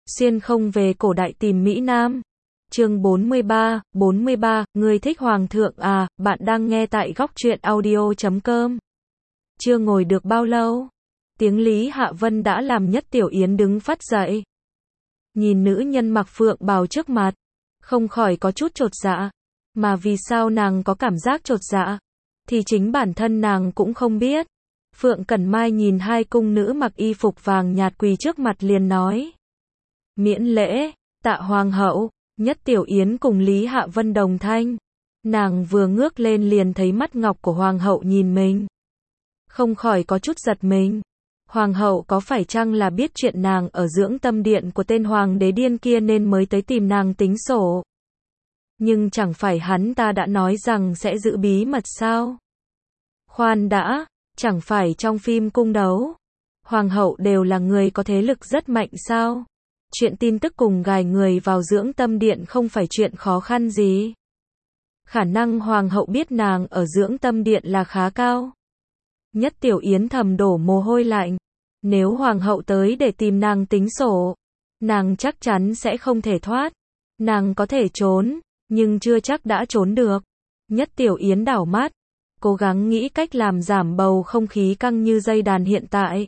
Xuyên không về cổ đại tìm Mỹ Nam. Chương 43, ngươi thích hoàng thượng à, bạn đang nghe tại góc truyện audio.com. Chưa ngồi được bao lâu, tiếng Lý Hạ Vân đã làm Nhất Tiểu Yến đứng phắt dậy. Nhìn nữ nhân mặc phượng bào trước mặt, không khỏi có chút chột dạ. Mà vì sao nàng có cảm giác chột dạ, thì chính bản thân nàng cũng không biết. Phượng Cẩn Mai nhìn hai cung nữ mặc y phục vàng nhạt quỳ trước mặt liền nói: miễn lễ, tạ hoàng hậu. Nhất Tiểu Yến cùng Lý Hạ Vân đồng thanh. Nàng vừa ngước lên liền thấy mắt ngọc của hoàng hậu nhìn mình, không khỏi có chút giật mình. Hoàng hậu có phải chăng là biết chuyện nàng ở dưỡng tâm điện của tên hoàng đế điên kia nên mới tới tìm nàng tính sổ? Nhưng chẳng phải hắn ta đã nói rằng sẽ giữ bí mật sao? Khoan đã, chẳng phải trong phim cung đấu, hoàng hậu đều là người có thế lực rất mạnh sao? Chuyện tin tức cùng gài người vào dưỡng tâm điện không phải chuyện khó khăn gì. Khả năng hoàng hậu biết nàng ở dưỡng tâm điện là khá cao. Nhất Tiểu Yến thầm đổ mồ hôi lạnh. Nếu hoàng hậu tới để tìm nàng tính sổ, nàng chắc chắn sẽ không thể thoát. Nàng có thể trốn, nhưng chưa chắc đã trốn được. Nhất Tiểu Yến đảo mắt, cố gắng nghĩ cách làm giảm bầu không khí căng như dây đàn hiện tại.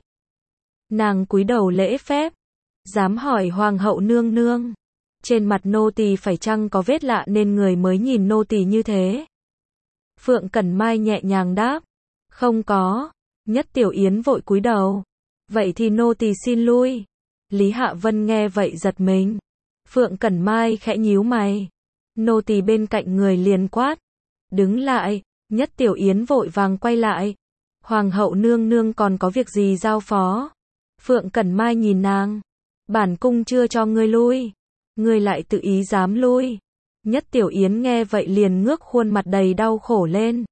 Nàng cúi đầu lễ phép, dám hỏi hoàng hậu nương nương, trên mặt nô tỳ phải chăng có vết lạ nên người mới nhìn nô tỳ như thế? Phượng Cẩn Mai nhẹ nhàng đáp: không có. Nhất Tiểu Yến vội cúi đầu: vậy thì nô tỳ xin lui. Lý Hạ Vân nghe vậy giật mình. Phượng Cẩn Mai khẽ nhíu mày. Nô tỳ bên cạnh người liền quát: đứng lại. Nhất Tiểu Yến vội vàng quay lại. Hoàng hậu nương nương còn có việc gì giao phó? Phượng Cẩn Mai nhìn nàng: bản cung chưa cho ngươi lui, ngươi lại tự ý dám lui. Nhất Tiểu Yến nghe vậy liền ngước khuôn mặt đầy đau khổ lên.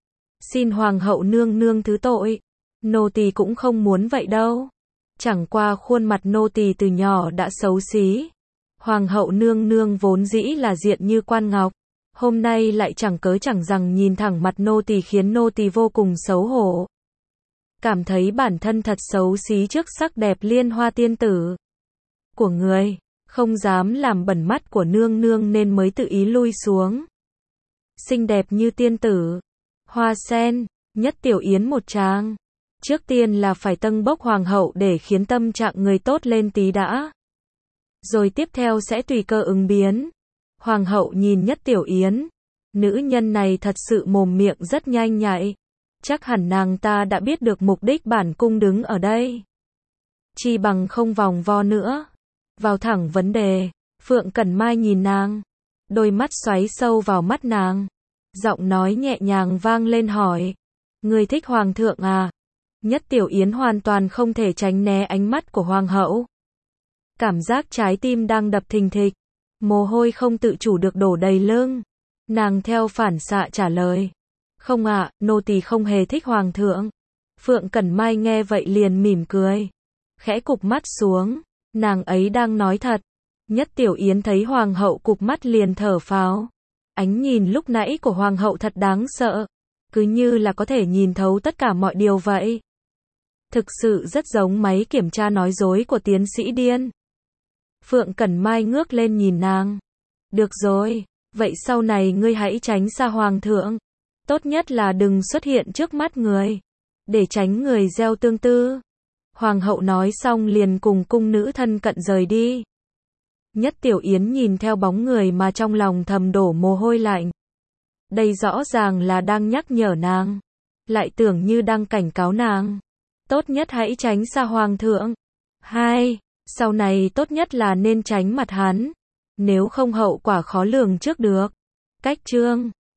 Xin hoàng hậu nương nương thứ tội, nô tỳ cũng không muốn vậy đâu. Chẳng qua khuôn mặt nô tỳ từ nhỏ đã xấu xí. Hoàng hậu nương nương vốn dĩ là diện như quan ngọc, hôm nay lại chẳng cớ chẳng rằng nhìn thẳng mặt nô tỳ khiến nô tỳ vô cùng xấu hổ. Cảm thấy bản thân thật xấu xí trước sắc đẹp liên hoa tiên tử của người, không dám làm bẩn mắt của nương nương nên mới tự ý lui xuống. Xinh đẹp như tiên tử, hoa sen. Nhất Tiểu Yến một tràng. Trước tiên là phải tâng bốc hoàng hậu để khiến tâm trạng người tốt lên tí đã, rồi tiếp theo sẽ tùy cơ ứng biến. Hoàng hậu nhìn Nhất Tiểu Yến, nữ nhân này thật sự mồm miệng rất nhanh nhạy. Chắc hẳn nàng ta đã biết được mục đích bản cung đứng ở đây. Chi bằng không vòng vo nữa, vào thẳng vấn đề. Phượng Cẩn Mai nhìn nàng, đôi mắt xoáy sâu vào mắt nàng, giọng nói nhẹ nhàng vang lên hỏi: ngươi thích hoàng thượng à? Nhất Tiểu Yến hoàn toàn không thể tránh né ánh mắt của hoàng hậu. Cảm giác trái tim đang đập thình thịch, mồ hôi không tự chủ được đổ đầy lưng. Nàng theo phản xạ trả lời: không ạ, nô tỳ không hề thích hoàng thượng. Phượng Cẩn Mai nghe vậy liền mỉm cười, khẽ cụp mắt xuống. Nàng ấy đang nói thật. Nhất Tiểu Yến thấy hoàng hậu cụp mắt liền thở phào. Ánh nhìn lúc nãy của hoàng hậu thật đáng sợ, cứ như là có thể nhìn thấu tất cả mọi điều vậy. Thực sự rất giống máy kiểm tra nói dối của tiến sĩ điên. Phượng Cẩn Mai ngước lên nhìn nàng. Được rồi, vậy sau này ngươi hãy tránh xa hoàng thượng. Tốt nhất là đừng xuất hiện trước mắt người, để tránh người gieo tương tư. Hoàng hậu nói xong liền cùng cung nữ thân cận rời đi. Nhất Tiểu Yến nhìn theo bóng người mà trong lòng thầm đổ mồ hôi lạnh. Đây rõ ràng là đang nhắc nhở nàng, lại tưởng như đang cảnh cáo nàng. Tốt nhất hãy tránh xa hoàng thượng. Sau này tốt nhất là nên tránh mặt hắn, nếu không hậu quả khó lường trước được. Cách chương